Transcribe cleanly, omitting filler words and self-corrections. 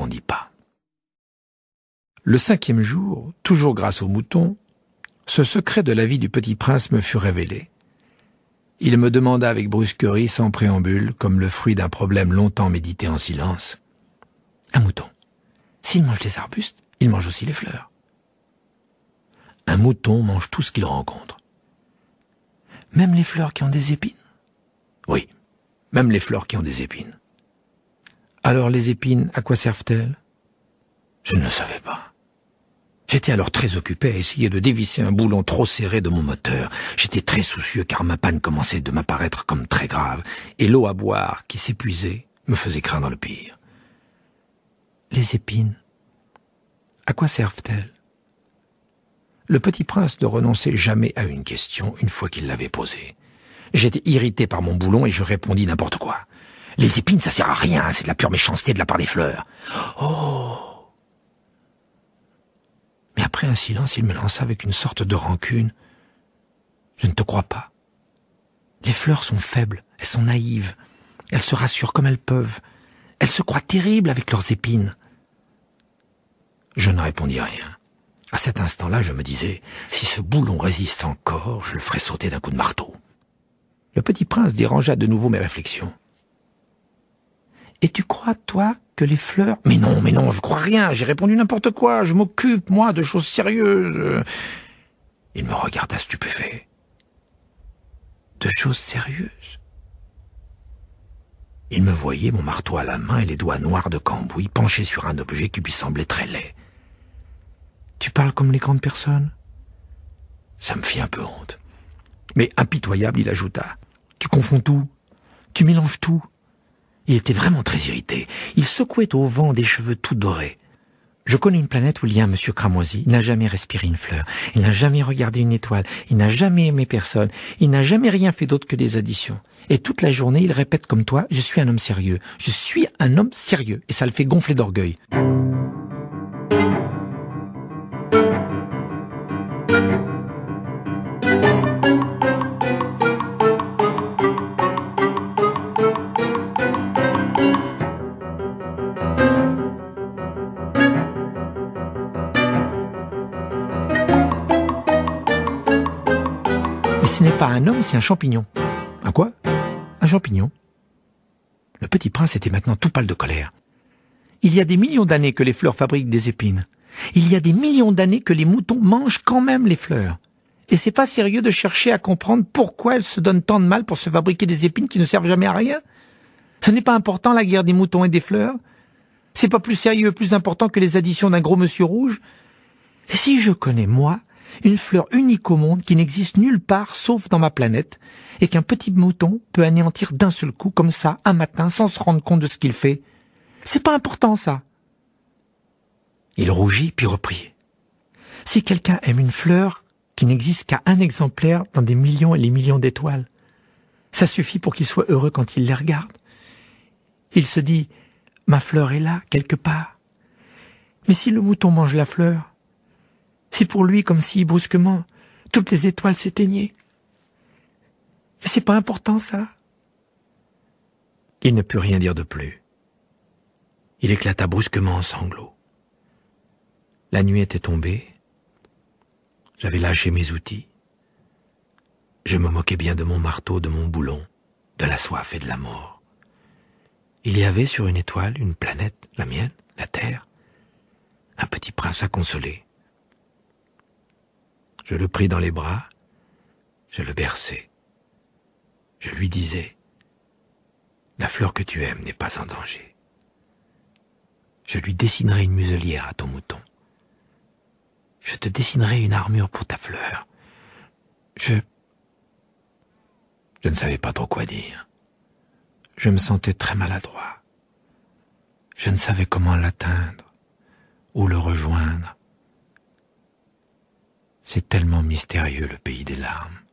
répondis pas. Le 5e jour, toujours grâce au mouton, ce secret de la vie du petit prince me fut révélé. Il me demanda avec brusquerie, sans préambule, comme le fruit d'un problème longtemps médité en silence. « Un mouton, s'il mange les arbustes, il mange aussi les fleurs. » Un mouton mange tout ce qu'il rencontre. « Même les fleurs qui ont des épines ?»« Oui, même les fleurs qui ont des épines. »« Alors les épines, à quoi servent-elles ?» Je ne le savais pas. J'étais alors très occupé à essayer de dévisser un boulon trop serré de mon moteur. J'étais très soucieux car ma panne commençait de m'apparaître comme très grave, et l'eau à boire, qui s'épuisait, me faisait craindre le pire. Les épines, à quoi servent-elles? Le petit prince ne renonçait jamais à une question une fois qu'il l'avait posée. J'étais irrité par mon boulon et je répondis n'importe quoi. Les épines, ça sert à rien, c'est de la pure méchanceté de la part des fleurs. Oh! Mais après un silence, il me lança avec une sorte de rancune. Je ne te crois pas. Les fleurs sont faibles, elles sont naïves. Elles se rassurent comme elles peuvent. Elles se croient terribles avec leurs épines. Je ne répondis rien. À cet instant-là, je me disais, si ce boulon résiste encore, je le ferai sauter d'un coup de marteau. Le petit prince dérangea de nouveau mes réflexions. Et tu crois, toi, que les fleurs... Mais non, je crois rien, j'ai répondu n'importe quoi, je m'occupe, moi, de choses sérieuses. Il me regarda stupéfait. De choses sérieuses? Il me voyait, mon marteau à la main et les doigts noirs de cambouis, penché sur un objet qui lui semblait très laid. Tu parles comme les grandes personnes? Ça me fit un peu honte. Mais impitoyable, il ajouta. Tu confonds tout, tu mélanges tout. Il était vraiment très irrité. Il secouait au vent des cheveux tout dorés. Je connais une planète où il y a un monsieur cramoisi. Il n'a jamais respiré une fleur. Il n'a jamais regardé une étoile. Il n'a jamais aimé personne. Il n'a jamais rien fait d'autre que des additions. Et toute la journée, il répète comme toi, je suis un homme sérieux. Je suis un homme sérieux. Et ça le fait gonfler d'orgueil. Mais ce n'est pas un homme, c'est un champignon. Un quoi? Un champignon. Le petit prince était maintenant tout pâle de colère. Il y a des millions d'années que les fleurs fabriquent des épines. Il y a des millions d'années que les moutons mangent quand même les fleurs. Et c'est pas sérieux de chercher à comprendre pourquoi elles se donnent tant de mal pour se fabriquer des épines qui ne servent jamais à rien. Ce n'est pas important la guerre des moutons et des fleurs. C'est pas plus sérieux, plus important que les additions d'un gros monsieur rouge. Et si je connais, moi, une fleur unique au monde qui n'existe nulle part sauf dans ma planète, et qu'un petit mouton peut anéantir d'un seul coup, comme ça, un matin, sans se rendre compte de ce qu'il fait. C'est pas important, ça. Il rougit, puis reprit. Si quelqu'un aime une fleur qui n'existe qu'à un exemplaire dans des millions et les millions d'étoiles, ça suffit pour qu'il soit heureux quand il les regarde. Il se dit, ma fleur est là, quelque part. Mais si le mouton mange la fleur, c'est pour lui comme si, brusquement, toutes les étoiles s'éteignaient. Mais c'est pas important, ça. Il ne put rien dire de plus. Il éclata brusquement en sanglots. La nuit était tombée. J'avais lâché mes outils. Je me moquais bien de mon marteau, de mon boulon, de la soif et de la mort. Il y avait sur une étoile, une planète, la mienne, la Terre, un petit prince à consoler. Je le pris dans les bras, je le berçai. Je lui disais, la fleur que tu aimes n'est pas en danger. Je lui dessinerai une muselière à ton mouton. Je te dessinerai une armure pour ta fleur. Je ne savais pas trop quoi dire. Je me sentais très maladroit. Je ne savais comment l'atteindre, ou le rejoindre. C'est tellement mystérieux le pays des larmes.